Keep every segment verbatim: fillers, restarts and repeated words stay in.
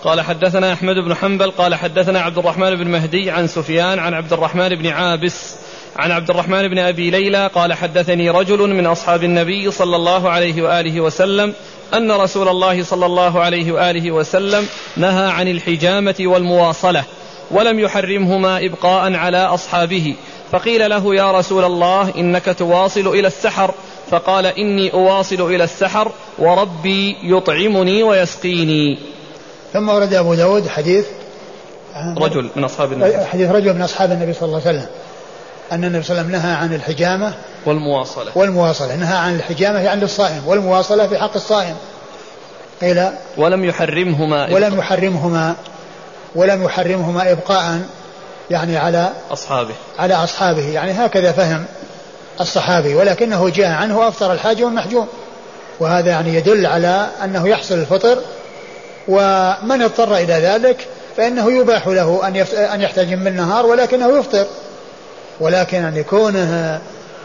قال حدثنا أحمد بن حنبل قال حدثنا عبد الرحمن بن مهدي عن سفيان عن عبد الرحمن بن عابس عن عبد الرحمن بن أبي ليلى قال حدثني رجل من أصحاب النبي صلى الله عليه وآله وسلم أن رسول الله صلى الله عليه وآله وسلم نهى عن الحجامة والمواصلة ولم يحرمهما إبقاء على أصحابه، فقيل له يا رسول الله إنك تواصل إلى السحر، فقال إني أواصل إلى السحر وربي يطعمني ويسقيني. ثم ورد أبو داود حديث رجل من أصحاب النبي حديث رجل من أصحاب النبي صلى الله عليه وسلم أن النبي صلى الله عليه وسلم نهى عن الحجامة والمواصلة والمواصلة نهى عن الحجامة عند الصائم والمواصلة في حق الصائم. قيل ولم يحرمهما ولم يحرمهما ولم يحرمهما إبقاء يعني على أصحابه على أصحابه يعني هكذا فهم الصحابي، ولكنه جاء عنه أفطر الحاج والمحجوم، وهذا يعني يدل على أنه يحصل الفطر، ومن اضطر إلى ذلك فإنه يباح له أن يحتجم بالنهار ولكنه يفطر، ولكن أن يكونه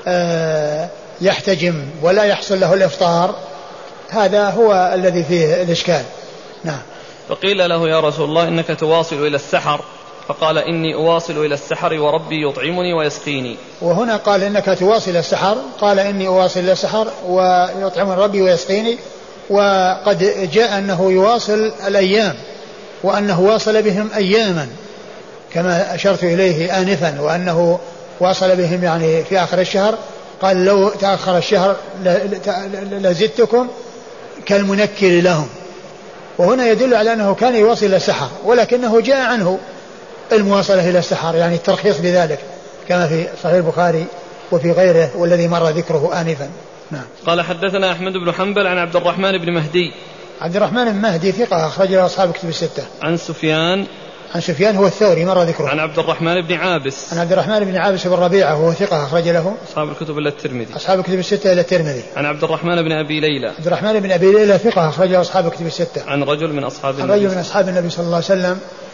يحتجم ولا يحصل له الإفطار هذا هو الذي فيه الإشكال. نعم. فقيل له يا رسول الله إنك تواصل إلى السحر، فقال إني أواصل إلى السحر وربي يطعمني ويسقيني. وهنا قال إنك تواصل إلى السحر، قال إني أواصل إلى السحر ويطعمني ربي ويسقيني، وقد جاء أنه يواصل الأيام وأنه واصل بهم أياما كما أشرت إليه آنفا، وأنه واصل بهم يعني في آخر الشهر قال لو تأخر الشهر لزدتكم كالمنكر لهم، وهنا يدل على أنه كان يواصل إلى السحر ولكنه جاء عنه المواصلة إلى السحر يعني الترخيص بذلك كما في صحيح البخاري وفي غيره والذي مر ذكره آنفا. نعم. قال حدثنا أحمد بن حنبل عن عبد الرحمن بن مهدي عبد الرحمن بن مهدي ثقة أخرج له أصحاب كتب الستة. عن سفيان عن سفيان هو الثوري مر ذكره. عن عبد الرحمن بن عابس عن عبد الرحمن بن عابس بن ربيعة وهو ثقة أخرج له أصحاب الكتب إلا الترمذي أصحاب الكتب الستة إلى الترمذي. عن عبد الرحمن بن أبي ليلى عبد الرحمن بن أبي ليلى ثقة أخرج له أصحاب الكتب الستة. عن رجل من أصحاب النبي رجل من أصحاب النبي صلى الله عليه وسلم